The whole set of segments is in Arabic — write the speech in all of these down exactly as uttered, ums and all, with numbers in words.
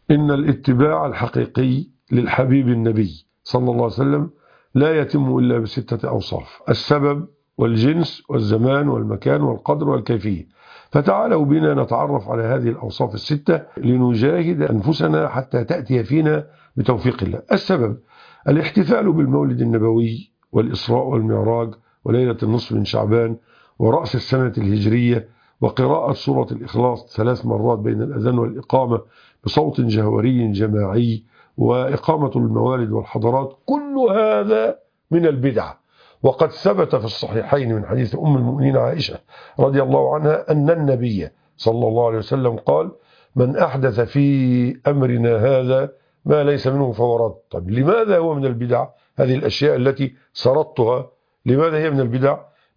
إن الاتباع الحقيقي للحبيب النبي صلى الله عليه وسلم لا يتم إلا بستة أوصاف: السبب والجنس والزمان والمكان والقدر والكيفية. فتعالوا بنا نتعرف على هذه الأوصاف الستة لنجاهد أنفسنا حتى تأتي فينا بتوفيق الله. السبب: الاحتفال بالمولد النبوي والإسراء والمعراج وليلة النصف من شعبان ورأس السنة الهجرية، وقراءة سورة الإخلاص ثلاث مرات بين الأذان والإقامة بصوت جهوري جماعي، وإقامة الموالد والحضارات، كل هذا من البدع. وقد ثبت في الصحيحين من حديث أم المؤمنين عائشة رضي الله عنها أن النبي صلى الله عليه وسلم قال: من أحدث في أمرنا هذا ما ليس منه فهو رد. طب لماذا هو من البدع؟ هذه الأشياء التي سردتها لماذا هي من البدع؟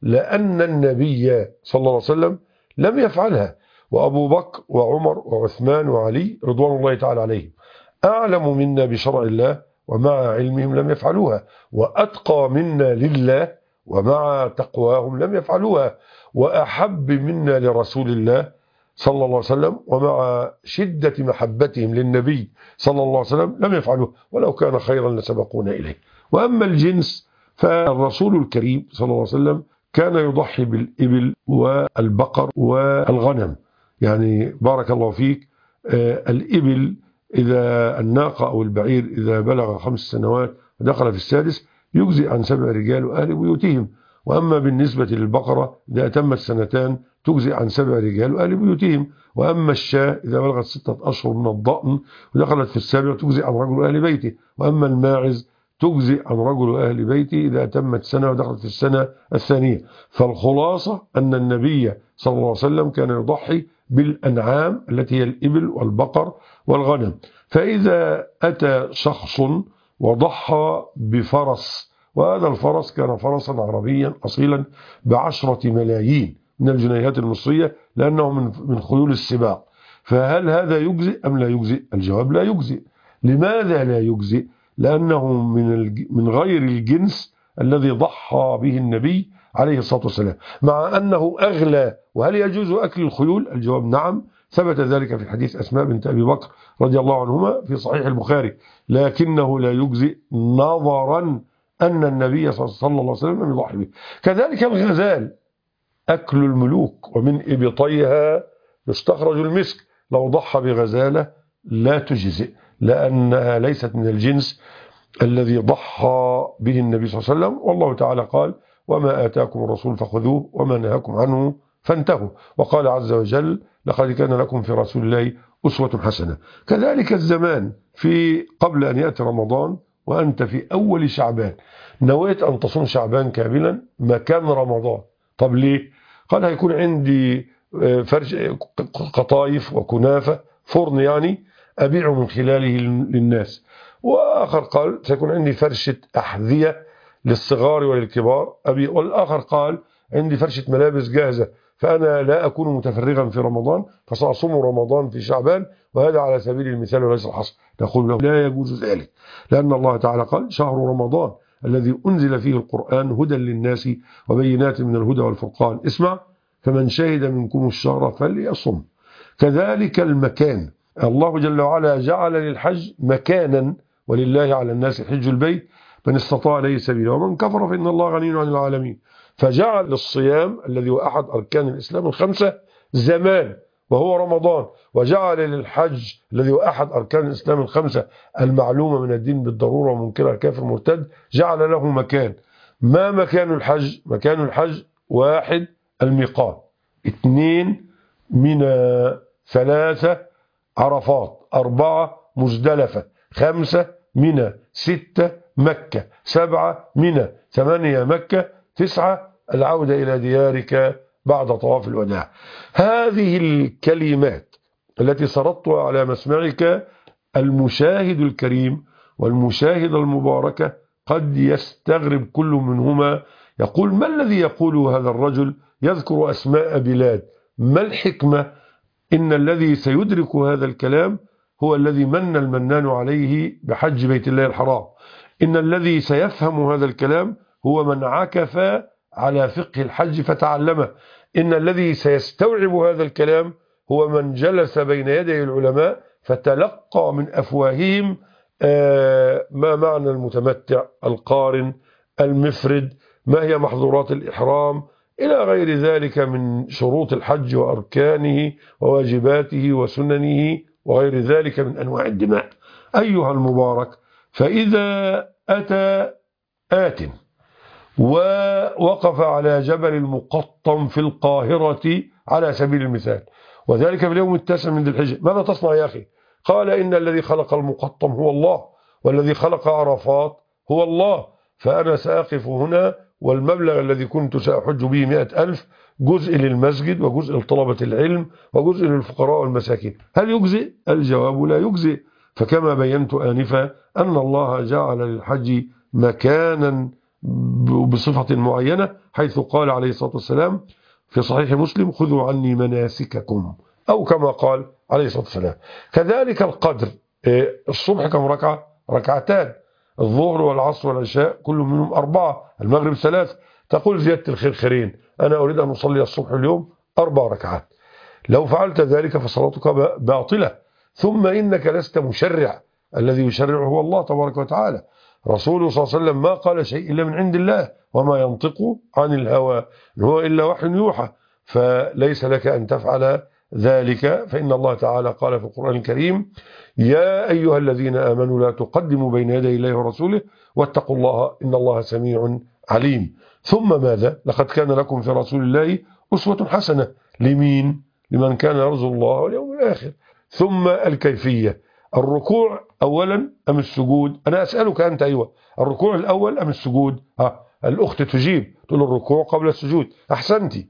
لأن النبي صلى الله عليه وسلم لم يفعلها، وأبو بكر وعمر وعثمان وعلي رضوان الله تعالى عليهم أعلم منا بشرع الله ومع علمهم لم يفعلوها، وأتقى منا لله ومع تقواهم لم يفعلوها، وأحب منا لرسول الله صلى الله عليه وسلم ومع شدة محبتهم للنبي صلى الله عليه وسلم لم يفعلوه، ولو كان خيرا لسبقونا إليه. وأما الجنس فالرسول الكريم صلى الله عليه وسلم كان يضحي بالإبل والبقر والغنم. يعني بارك الله فيك، آه الإبل إذا الناقة أو البعير إذا بلغ خمس سنوات ودخل في السادس يجزئ عن سبع رجال وأهل بيوتهم. وأما بالنسبة للبقرة إذا أتمت سنتان تجزئ عن سبع رجال وأهل بيوتهم. وأما الشاة إذا بلغت ستة أشهر من الضأن ودخلت في السابع تجزئ عن رجل وأهل بيته. وأما الماعز تجزئ عن رجل وأهل بيته إذا أتمت سنة ودخلت في السنة الثانية. فالخلاصة أن النبي صلى الله عليه وسلم كان يضحي بالأنعام التي هي الإبل والبقر والغنم. فإذا أتى شخص وضحى بفرس، وهذا الفرس كان فرسا عربيا أصيلا بعشرة ملايين من الجنيهات المصرية لأنه من من خيول السباق، فهل هذا يجزئ أم لا يجزئ؟ الجواب لا يجزئ. لماذا لا يجزئ؟ لأنه من من غير الجنس الذي ضحى به النبي عليه الصلاة والسلام، مع أنه أغلى. وهل يجوز أكل الخيول؟ الجواب نعم، ثبت ذلك في حديث أسماء بنت أبي بكر رضي الله عنهما في صحيح البخاري، لكنه لا يجزئ نظرا أن النبي صلى الله عليه وسلم لم يضحي به. كذلك الغزال أكل الملوك ومن إبطيها يستخرج المسك، لو ضحى بغزالة لا تجزئ لأنها ليست من الجنس الذي ضحى به النبي صلى الله عليه وسلم. والله تعالى قال: وما آتاكم الرسول فخذوه وما نهاكم عنه فانتهوا. وقال عز وجل: لقد كان لكم في رسول الله أسوة حسنة. كذلك الزمان، في قبل أن يأتي رمضان وأنت في أول شعبان نويت أن تصوم شعبان كاملا مكان رمضان. طب ليه؟ قال: هيكون عندي فرش قطايف وكنافة فرن يعني أبيع من خلاله للناس. وآخر قال: سيكون عندي فرشة أحذية للصغار وللكبار أبيع. والآخر قال: عندي فرشة ملابس جاهزة، فأنا لا أكون متفرغا في رمضان فسأصوم رمضان في شعبان، وهذا على سبيل المثال وليس الحصر. نقول له: لا يجوز ذلك، لأن الله تعالى قال: شهر رمضان الذي أنزل فيه القرآن هدى للناس وبينات من الهدى والفرقان، اسمع: فمن شهد منكم الشهر فليصم. كذلك المكان، الله جل وعلا جعل للحج مكانا، ولله على الناس حج البيت من استطاع إليه سبيلا ومن كفر فإن الله غني عن العالمين. فجعل للصيام الذي هو أحد أركان الإسلام الخمسة زمان وهو رمضان، وجعل للحج الذي هو أحد أركان الإسلام الخمسة المعلومة من الدين بالضرورة ومنكرها كافر مرتد، جعل له مكان. ما مكان الحج؟ مكان الحج: واحد الميقات، اثنين منى، ثلاثة عرفات، أربعة مزدلفة، خمسة منى، ستة مكة، سبعة منى، ثمانية مكة، تسعة العودة إلى ديارك بعد طواف الوداع. هذه الكلمات التي سردتها على مسمعك المشاهد الكريم والمشاهد المباركة قد يستغرب كل منهما، يقول: ما الذي يقوله هذا الرجل يذكر أسماء بلاد؟ ما الحكمة؟ إن الذي سيدرك هذا الكلام هو الذي من المنان عليه بحج بيت الله الحرام. إن الذي سيفهم هذا الكلام هو من عكف على فقه الحج فتعلمه. إن الذي سيستوعب هذا الكلام هو من جلس بين يدي العلماء فتلقى من أفواههم ما معنى المتمتع، القارن، المفرد، ما هي محظورات الإحرام، إلى غير ذلك من شروط الحج وأركانه وواجباته وسننه وغير ذلك من أنواع الدماء. أيها المبارك، فإذا أتى آت ووقف على جبل المقطم في القاهرة على سبيل المثال، وذلك في اليوم التاسع من ذي الحجة، ماذا تصنع يا أخي؟ قال إن الذي خلق المقطم هو الله، والذي خلق عرفات هو الله، فأنا سأقف هنا، والمبلغ الذي كنت سأحج به مئة ألف، جزء للمسجد وجزء لطلبة العلم وجزء للفقراء والمساكين. هل يجزئ؟ الجواب لا يجزئ. فكما بينت آنفا أن الله جعل للحج مكانا بصفة معينة، حيث قال عليه الصلاة والسلام في صحيح مسلم: خذوا عني مناسككم، أو كما قال عليه الصلاة والسلام. كذلك القدر، الصبح كم ركعة؟ ركعتان. الظهر والعصر والعشاء كل منهم أربعة. المغرب ثلاث. تقول زيادة الخير خيرين، أنا أريد أن أصلي الصبح اليوم أربع ركعات. لو فعلت ذلك فصلاتك باطلة. ثم إنك لست مشرع، الذي يشرع هو الله تبارك وتعالى. رسوله صلى الله عليه وسلم ما قال شيء إلا من عند الله، وما ينطق عن الهوى هو إلا وحي يوحى، فليس لك أن تفعل ذلك. فإن الله تعالى قال في القرآن الكريم: يا أيها الذين آمنوا لا تقدموا بين يدي الله ورسوله واتقوا الله إن الله سميع عليم. ثم ماذا؟ لقد كان لكم في رسول الله أسوة حسنة. لمين؟ لمن كان يرجو الله واليوم الآخر. ثم الكيفية: الركوع أولا أم السجود؟ أنا أسألك أنت، أيوة، الركوع الأول أم السجود؟ ها، الأخت تجيب تقول الركوع قبل السجود. أحسنتي.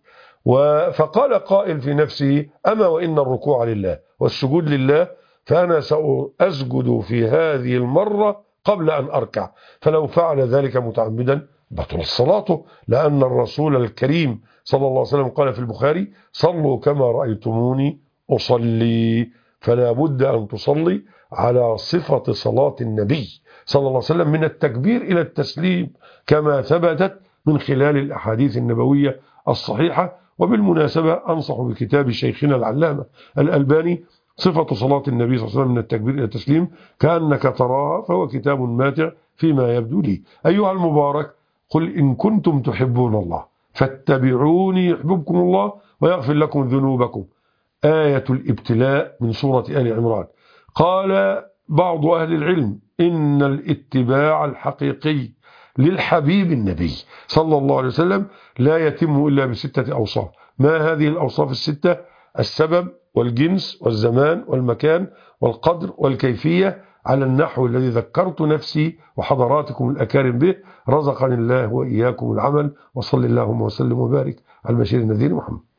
فقال قائل في نفسه: أما وإن الركوع لله والسجود لله، فأنا سأسجد في هذه المرة قبل أن أركع. فلو فعل ذلك متعمدا بطل صلاته، لأن الرسول الكريم صلى الله عليه وسلم قال في البخاري: صلوا كما رأيتموني أصلي. فلا بد أن تصلي على صفة صلاة النبي صلى الله عليه وسلم من التكبير إلى التسليم، كما ثبتت من خلال الأحاديث النبوية الصحيحة. وبالمناسبة أنصح بكتاب شيخنا العلامة الألباني صفة صلاة النبي صلى الله عليه وسلم من التكبير إلى التسليم كأنك تراها، فهو كتاب ماتع فيما يبدو لي. أيها المبارك، قل إن كنتم تحبون الله فاتبعوني يحببكم الله ويغفر لكم ذنوبكم. آية الابتلاء من سورة آل عمران. قال بعض أهل العلم إن الاتباع الحقيقي للحبيب النبي صلى الله عليه وسلم لا يتم إلا بستة أوصاف. ما هذه الأوصاف الستة؟ السبب والجنس والزمان والمكان والقدر والكيفية، على النحو الذي ذكرت نفسي وحضراتكم الأكارم به. رزقني الله وإياكم العمل، وصل اللهم وسلم وبارك على البشير النذير محمد.